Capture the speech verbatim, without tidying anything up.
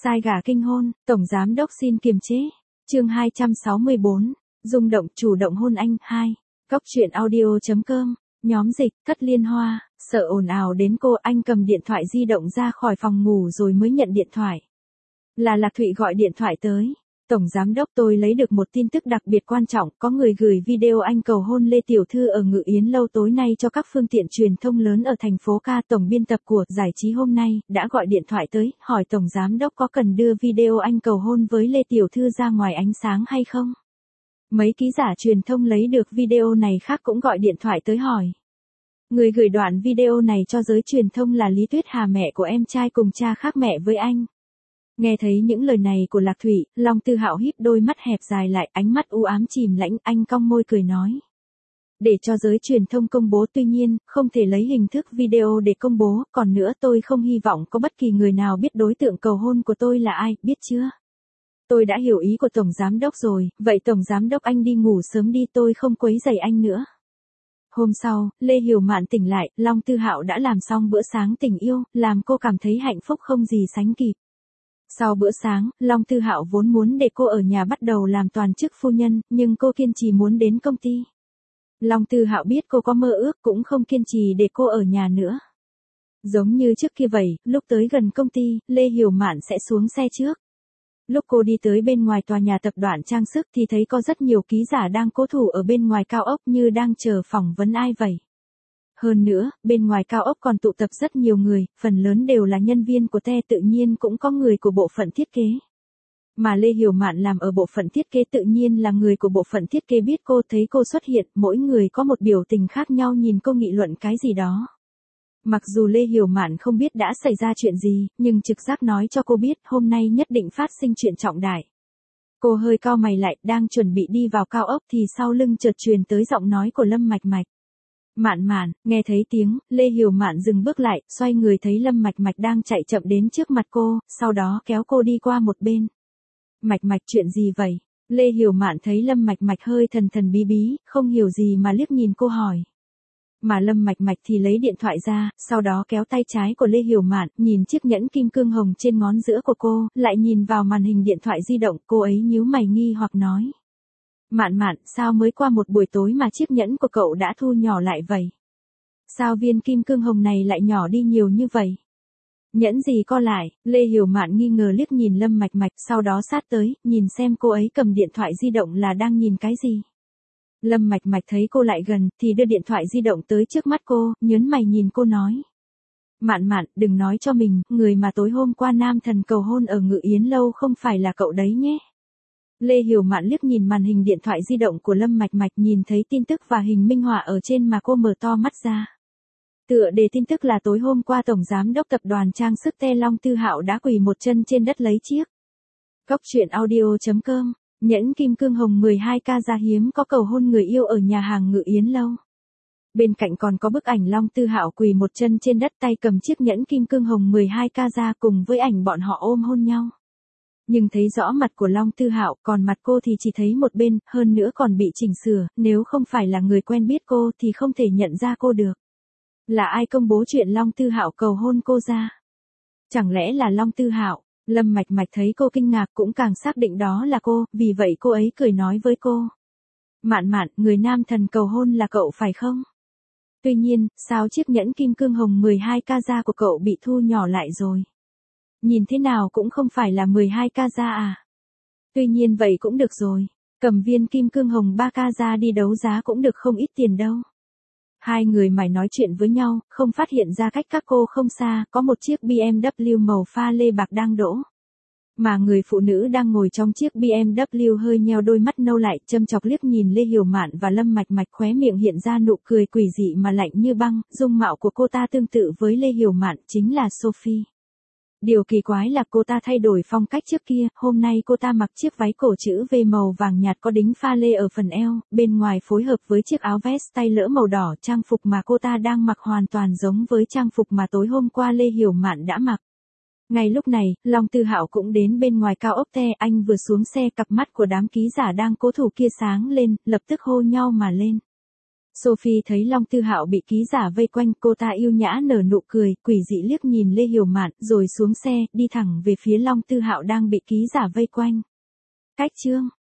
Sai gà kinh hôn, Tổng Giám Đốc xin kiềm chế. Chương hai trăm sáu mươi bốn, rung động chủ động hôn anh, hai. Cóc truyện audio chấm com, nhóm dịch, Thất Liên Hoa, sợ ồn ào đến cô, anh cầm điện thoại di động ra khỏi phòng ngủ rồi mới nhận điện thoại. Là Lạc Thụy gọi điện thoại tới. Tổng Giám Đốc, tôi lấy được một tin tức đặc biệt quan trọng, có người gửi video anh cầu hôn Lê Tiểu Thư ở Ngự Yến Lâu tối nay cho các phương tiện truyền thông lớn ở thành phố Ca. Tổng biên tập của Giải trí hôm nay đã gọi điện thoại tới, hỏi Tổng Giám Đốc có cần đưa video anh cầu hôn với Lê Tiểu Thư ra ngoài ánh sáng hay không? Mấy ký giả truyền thông lấy được video này khác cũng gọi điện thoại tới hỏi. Người gửi đoạn video này cho giới truyền thông là Lý Tuyết Hà, mẹ của em trai cùng cha khác mẹ với anh. Nghe thấy những lời này của Lạc Thụy, Long Tư Hạo híp đôi mắt hẹp dài lại, ánh mắt u ám chìm lãnh, anh cong môi cười nói. Để cho giới truyền thông công bố, tuy nhiên, không thể lấy hình thức video để công bố, còn nữa tôi không hy vọng có bất kỳ người nào biết đối tượng cầu hôn của tôi là ai, biết chưa? Tôi đã hiểu ý của Tổng Giám Đốc rồi, vậy Tổng Giám Đốc anh đi ngủ sớm đi, tôi không quấy rầy anh nữa. Hôm sau, Lê Hiểu Mạn tỉnh lại, Long Tư Hạo đã làm xong bữa sáng tình yêu, làm cô cảm thấy hạnh phúc không gì sánh kịp. Sau bữa sáng, Long Tư Hạo vốn muốn để cô ở nhà bắt đầu làm toàn chức phu nhân, nhưng cô kiên trì muốn đến công ty. Long Tư Hạo biết cô có mơ ước cũng không kiên trì để cô ở nhà nữa. Giống như trước kia vậy, lúc tới gần công ty, Lê Hiểu Mạn sẽ xuống xe trước. Lúc cô đi tới bên ngoài tòa nhà tập đoàn trang sức thì thấy có rất nhiều ký giả đang cố thủ ở bên ngoài cao ốc như đang chờ phỏng vấn ai vậy. Hơn nữa, bên ngoài cao ốc còn tụ tập rất nhiều người, phần lớn đều là nhân viên của Te, tự nhiên cũng có người của bộ phận thiết kế. Mà Lê Hiểu Mạn làm ở bộ phận thiết kế, tự nhiên là người của bộ phận thiết kế biết cô, thấy cô xuất hiện, mỗi người có một biểu tình khác nhau nhìn cô nghị luận cái gì đó. Mặc dù Lê Hiểu Mạn không biết đã xảy ra chuyện gì, nhưng trực giác nói cho cô biết hôm nay nhất định phát sinh chuyện trọng đại. Cô hơi cau mày lại, đang chuẩn bị đi vào cao ốc thì sau lưng chợt truyền tới giọng nói của Lâm Mạch Mạch. Mạn Mạn, nghe thấy tiếng, Lê Hiểu Mạn dừng bước lại, xoay người thấy Lâm Mạch Mạch đang chạy chậm đến trước mặt cô, sau đó kéo cô đi qua một bên. Mạch Mạch, chuyện gì vậy? Lê Hiểu Mạn thấy Lâm Mạch Mạch hơi thần thần bí bí, không hiểu gì mà liếc nhìn cô hỏi. Mà Lâm Mạch Mạch thì lấy điện thoại ra, sau đó kéo tay trái của Lê Hiểu Mạn, nhìn chiếc nhẫn kim cương hồng trên ngón giữa của cô, lại nhìn vào màn hình điện thoại di động, cô ấy nhíu mày nghi hoặc nói. Mạn Mạn, sao mới qua một buổi tối mà chiếc nhẫn của cậu đã thu nhỏ lại vậy? Sao viên kim cương hồng này lại nhỏ đi nhiều như vậy? Nhẫn gì co lại? Lê Hiểu Mạn nghi ngờ liếc nhìn Lâm Mạch Mạch, sau đó sát tới, nhìn xem cô ấy cầm điện thoại di động là đang nhìn cái gì. Lâm Mạch Mạch thấy cô lại gần, thì đưa điện thoại di động tới trước mắt cô, nhớn mày nhìn cô nói. Mạn Mạn, đừng nói cho mình, người mà tối hôm qua nam thần cầu hôn ở Ngự Yến Lâu không phải là cậu đấy nhé. Lê Hiểu Mạn liếc nhìn màn hình điện thoại di động của Lâm Mạch Mạch, nhìn thấy tin tức và hình minh họa ở trên mà cô mở to mắt ra. Tựa đề tin tức là tối hôm qua Tổng Giám Đốc Tập đoàn Trang sức Te Long Tư Hạo đã quỳ một chân trên đất lấy chiếc. Cóc truyện audio chấm com, nhẫn kim cương hồng mười hai carat hiếm có cầu hôn người yêu ở nhà hàng Ngự Yến Lâu. Bên cạnh còn có bức ảnh Long Tư Hạo quỳ một chân trên đất, tay cầm chiếc nhẫn kim cương hồng mười hai carat cùng với ảnh bọn họ ôm hôn nhau. Nhưng thấy rõ mặt của Long Tư Hạo, còn mặt cô thì chỉ thấy một bên, hơn nữa còn bị chỉnh sửa, nếu không phải là người quen biết cô thì không thể nhận ra cô được. Là ai công bố chuyện Long Tư Hạo cầu hôn cô ra? Chẳng lẽ là Long Tư Hạo? Lâm Mạch Mạch thấy cô kinh ngạc cũng càng xác định đó là cô, vì vậy cô ấy cười nói với cô. Mạn Mạn, người nam thần cầu hôn là cậu phải không? Tuy nhiên, sao chiếc nhẫn kim cương hồng mười hai carat của cậu bị thu nhỏ lại rồi? Nhìn thế nào cũng không phải là mười hai carat à? Tuy nhiên vậy cũng được rồi, cầm viên kim cương hồng ba carat đi đấu giá cũng được không ít tiền đâu. Hai người mải nói chuyện với nhau, không phát hiện ra cách các cô không xa, có một chiếc bê em vê màu pha lê bạc đang đỗ. Mà người phụ nữ đang ngồi trong chiếc bê em vê hơi nheo đôi mắt nâu lại, châm chọc liếc nhìn Lê Hiểu Mạn và Lâm Mạch Mạch, khóe miệng hiện ra nụ cười quỷ dị mà lạnh như băng, dung mạo của cô ta tương tự với Lê Hiểu Mạn, chính là Sophie. Điều kỳ quái là cô ta thay đổi phong cách trước kia, hôm nay cô ta mặc chiếc váy cổ chữ V màu vàng nhạt có đính pha lê ở phần eo, bên ngoài phối hợp với chiếc áo vest tay lỡ màu đỏ, trang phục mà cô ta đang mặc hoàn toàn giống với trang phục mà tối hôm qua Lê Hiểu Mạn đã mặc. Ngay lúc này, Long Tư Hạo cũng đến bên ngoài cao ốc Te, anh vừa xuống xe, cặp mắt của đám ký giả đang cố thủ kia sáng lên, lập tức hô nhau mà lên. Sophie thấy Long Tư Hạo bị ký giả vây quanh, cô ta yêu nhã nở nụ cười, quỷ dị liếc nhìn Lê Hiểu Mạn, rồi xuống xe, đi thẳng về phía Long Tư Hạo đang bị ký giả vây quanh. Cách chương